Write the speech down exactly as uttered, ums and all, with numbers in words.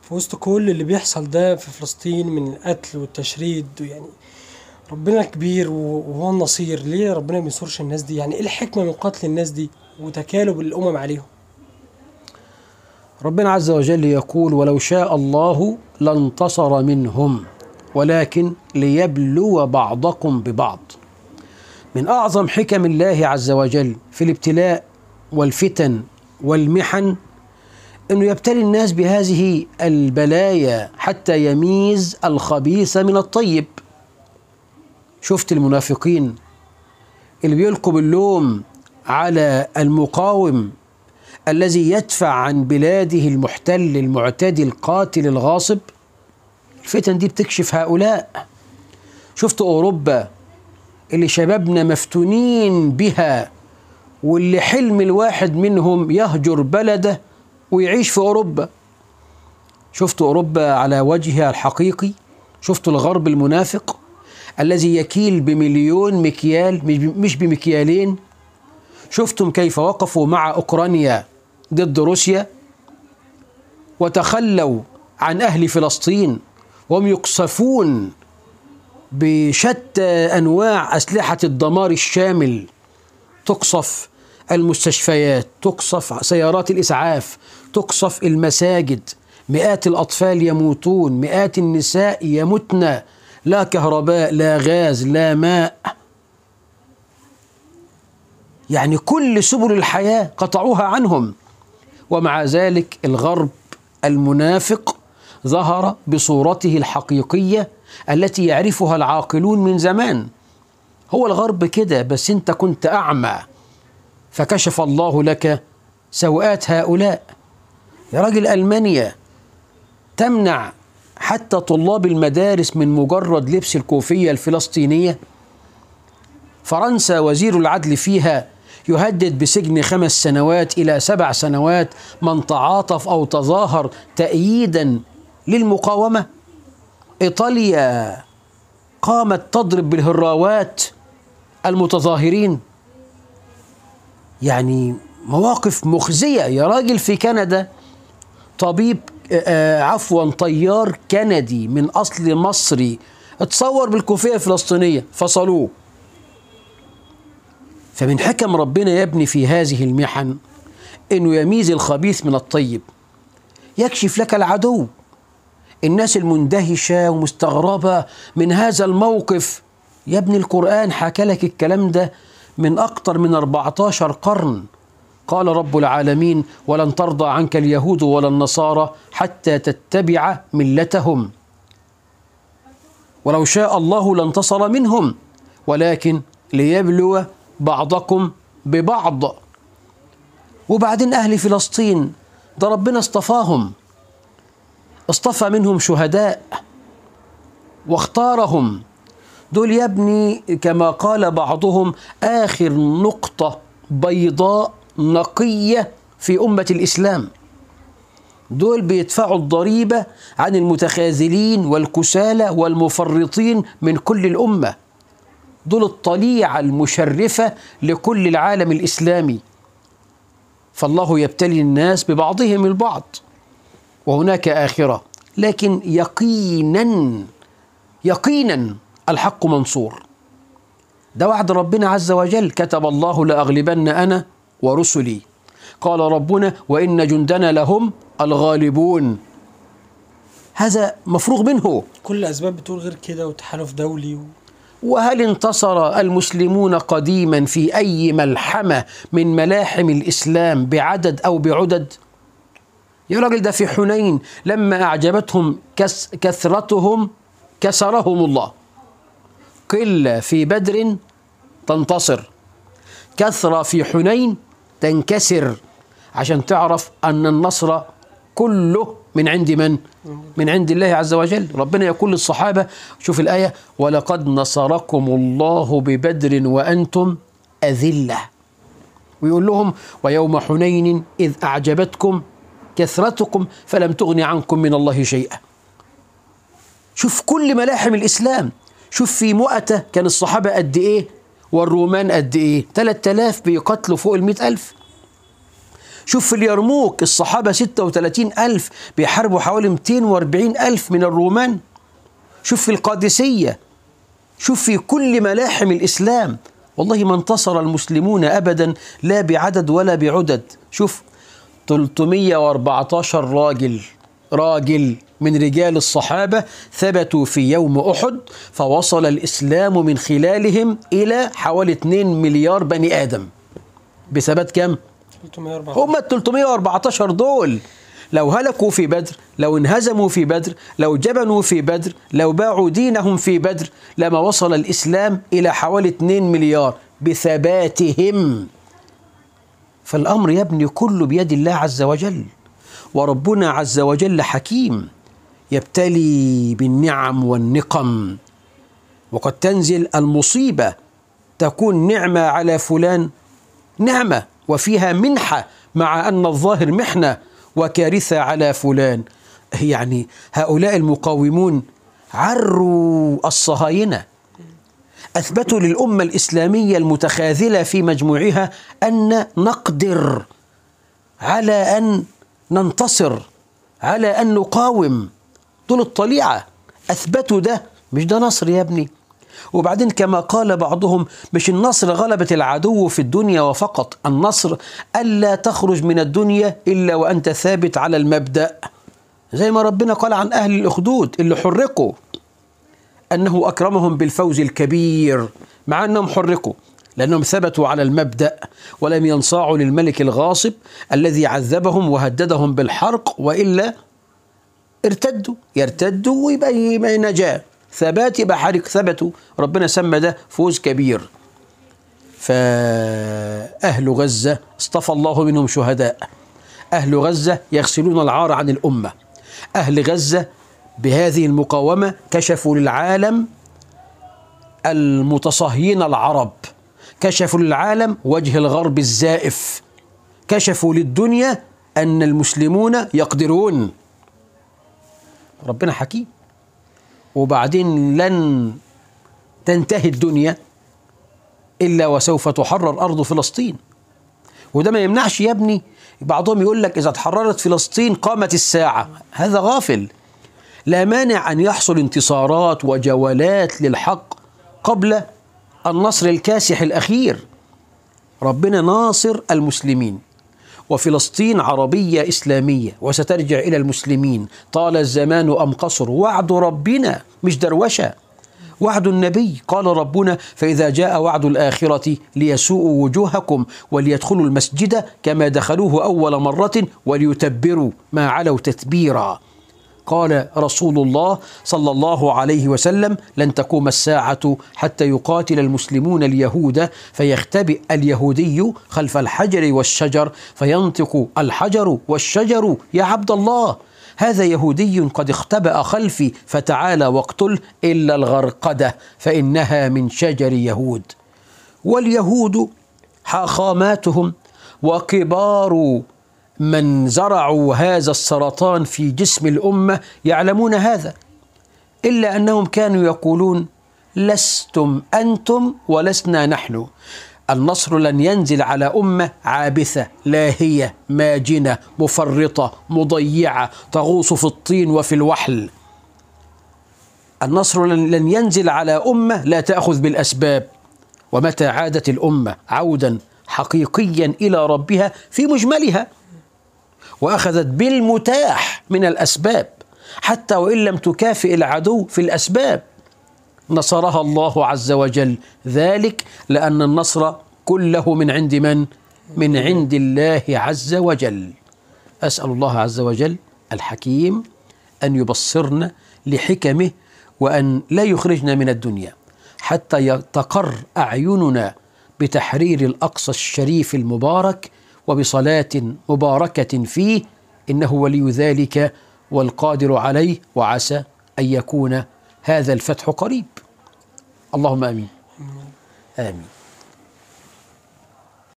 في وسط كل اللي بيحصل ده في فلسطين من القتل والتشريد، يعني ربنا كبير وهو النصير، ليه ربنا ما بينصرش الناس دي؟ يعني ايه الحكمة من قتل الناس دي وتكالب الأمم عليهم؟ ربنا عز وجل يقول: ولو شاء الله لانتصر منهم ولكن ليبلو بعضكم ببعض. من أعظم حكم الله عز وجل في الابتلاء والفتن والمحن أنه يبتلي الناس بهذه البلايا حتى يميز الخبيث من الطيب. شفت المنافقين اللي بيلقوا باللوم على المقاوم الذي يدفع عن بلاده المحتل المعتدي القاتل الغاصب؟ الفتن دي بتكشف هؤلاء. شفت أوروبا اللي شبابنا مفتونين بها، واللي حلم الواحد منهم يهجر بلده ويعيش في أوروبا. شفت أوروبا على وجهها الحقيقي. شفت الغرب المنافق الذي يكيل بمليون مكيال مش بمكيالين. شفتم كيف وقفوا مع أوكرانيا ضد روسيا وتخلوا عن أهل فلسطين وهم يقصفون بشتى أنواع أسلحة الدمار الشامل. تقصف المستشفيات، تقصف سيارات الإسعاف، تقصف المساجد، مئات الأطفال يموتون، مئات النساء يمتن، لا كهرباء لا غاز لا ماء. يعني كل سبل الحياة قطعوها عنهم. ومع ذلك الغرب المنافق ظهر بصورته الحقيقية التي يعرفها العاقلون من زمان. هو الغرب كده، بس انت كنت أعمى فكشف الله لك سوءات هؤلاء. يا راجل، ألمانيا تمنع حتى طلاب المدارس من مجرد لبس الكوفية الفلسطينية. فرنسا وزير العدل فيها يهدد بسجن خمس سنوات إلى سبع سنوات من تعاطف أو تظاهر تأييدا للمقاومة. إيطاليا قامت تضرب بالهراوات المتظاهرين. يعني مواقف مخزية. يا راجل، في كندا طبيب آه عفوا طيار كندي من أصل مصري اتصور بالكوفية الفلسطينية فصلوه. فمن حكم ربنا يا ابني في هذه المحن إنه يميز الخبيث من الطيب، يكشف لك العدو. الناس المندهشة ومستغربة من هذا الموقف، يا ابني القرآن حكى لك الكلام ده من أكثر من أربعة عشر قرن. قال رب العالمين: ولن ترضى عنك اليهود ولا النصارى حتى تتبع ملتهم. ولو شاء الله لانتصر منهم ولكن ليبلو بعضكم ببعض. وبعدين أهل فلسطين ده ربنا اصطفاهم، اصطفى منهم شهداء واختارهم. دول يا ابني كما قال بعضهم آخر نقطة بيضاء نقية في أمة الإسلام. دول بيدفعوا الضريبة عن المتخاذلين والكسالى والمفرطين من كل الأمة. دول الطليعة المشرفة لكل العالم الإسلامي. فالله يبتلي الناس ببعضهم البعض، وهناك آخرة، لكن يقينا يقينا الحق منصور. ده وعد ربنا عز وجل: كتب الله لأغلبن أنا ورسلي. قال ربنا: وإن جندنا لهم الغالبون. هذا مفروغ منه. كل الأسباب بتقول غير كده، وتحالف دولي و... وهل انتصر المسلمون قديما في أي ملحمة من ملاحم الإسلام بعدد أو بعدد؟ يا راجل، ده في حنين لما أعجبتهم كس كثرتهم كسرهم الله. قلة في بدر تنتصر، كثرة في حنين تنكسر، عشان تعرف أن النصر كله من عند من؟ من عند الله عز وجل. ربنا يقول للصحابة، شوف الآية: ولقد نصركم الله ببدر وأنتم أذلة. ويقول لهم: ويوم حنين إذ أعجبتكم كثرتكم فلم تغن عنكم من الله شيئا. شوف كل ملاحم الإسلام. شوف في مؤتة كان الصحابة قد إيه والرومان قد إيه، ثلاثة آلاف بيقتلوا فوق المئة ألف. شوف في اليرموك الصحابة ستة وثلاثين ألف بيحاربوا حوالي مئتين وأربعين ألف من الرومان. شوف في القادسية، شوف في كل ملاحم الإسلام، والله ما انتصر المسلمون أبدا لا بعدد ولا بعدد. شوف ثلاثمئة وأربعة عشر راجل راجل من رجال الصحابة ثبتوا في يوم أحد، فوصل الإسلام من خلالهم إلى حوالي اثنين مليار بني آدم بثبات كم؟ هم ال ثلاثمئة وأربعة عشر دول لو هلكوا في بدر، لو انهزموا في بدر، لو جبنوا في بدر، لو باعوا دينهم في بدر، لما وصل الإسلام إلى حوالي اثنين مليار بثباتهم. فالأمر يا ابني كله بيد الله عز وجل، وربنا عز وجل حكيم يبتلي بالنعم والنقم، وقد تنزل المصيبة تكون نعمة على فلان، نعمة وفيها منحة، مع أن الظاهر محنة وكارثة على فلان. يعني هؤلاء المقاومون عروا الصهاينة، أثبتوا للأمة الإسلامية المتخاذلة في مجموعها أن نقدر على أن ننتصر، على أن نقاوم. دول الطليعة أثبتوا ده، مش ده نصر يا ابني. وبعدين كما قال بعضهم، مش النصر غلبة العدو في الدنيا وفقط، النصر ألا تخرج من الدنيا إلا وأنت ثابت على المبدأ، زي ما ربنا قال عن أهل الأخدود اللي حرقوا أنه أكرمهم بالفوز الكبير، مع أنهم حرقوا لأنهم ثبتوا على المبدأ ولم ينصاعوا للملك الغاصب الذي عذبهم وهددهم بالحرق، وإلا ارتدوا يرتدوا ويبقى نجاة. ثبات يبقى حرق، ثبتوا، ربنا سمى ده فوز كبير. فأهل غزة اصطفى الله منهم شهداء، أهل غزة يغسلون العار عن الأمة، أهل غزة بهذه المقاومة كشفوا للعالم المتصهين العرب، كشفوا للعالم وجه الغرب الزائف، كشفوا للدنيا أن المسلمون يقدرون. ربنا حكيم. وبعدين لن تنتهي الدنيا إلا وسوف تحرر أرض فلسطين، وده ما يمنعش يا ابني. بعضهم يقول لك إذا تحررت فلسطين قامت الساعة، هذا غافل. لا مانع أن يحصل انتصارات وجولات للحق قبل النصر الكاسح الأخير. ربنا ناصر المسلمين، وفلسطين عربية إسلامية وسترجع إلى المسلمين طال الزمان أم قصر. وعد ربنا مش دروشة، وعد النبي. قال ربنا: فإذا جاء وعد الآخرة ليسوءوا وجوهكم وليدخلوا المسجد كما دخلوه أول مرة وليتبروا ما علوا تتبيرا. قال رسول الله صلى الله عليه وسلم: لن تقوم الساعة حتى يقاتل المسلمون اليهود فيختبئ اليهودي خلف الحجر والشجر فينطق الحجر والشجر: يا عبد الله، هذا يهودي قد اختبأ خلفي فتعالى واقتل إلا الغرقدة فإنها من شجر يهود. واليهود حاخاماتهم وكبار من زرعوا هذا السرطان في جسم الأمة يعلمون هذا، إلا أنهم كانوا يقولون: لستم أنتم ولسنا نحن. النصر لن ينزل على أمة عابثة لاهية ماجنة مفرطة مضيعة تغوص في الطين وفي الوحل. النصر لن ينزل على أمة لا تأخذ بالأسباب. ومتى عادت الأمة عودا حقيقيا إلى ربها في مجملها وأخذت بالمتاح من الأسباب حتى وإن لم تكافئ العدو في الأسباب، نصرها الله عز وجل. ذلك لأن النصر كله من عند من؟ من عند الله عز وجل. أسأل الله عز وجل الحكيم أن يبصرنا لحكمه، وأن لا يخرجنا من الدنيا حتى تقر أعيننا بتحرير الأقصى الشريف المبارك وبصلاة مباركة فيه، إنه ولي ذلك والقادر عليه، وعسى أن يكون هذا الفتح قريب. اللهم آمين. آمين.